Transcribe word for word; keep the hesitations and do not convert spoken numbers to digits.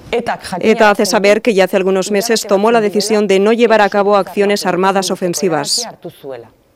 ETA hace saber que ya hace algunos meses tomó la decisión de no llevar a cabo acciones armadas ofensivas.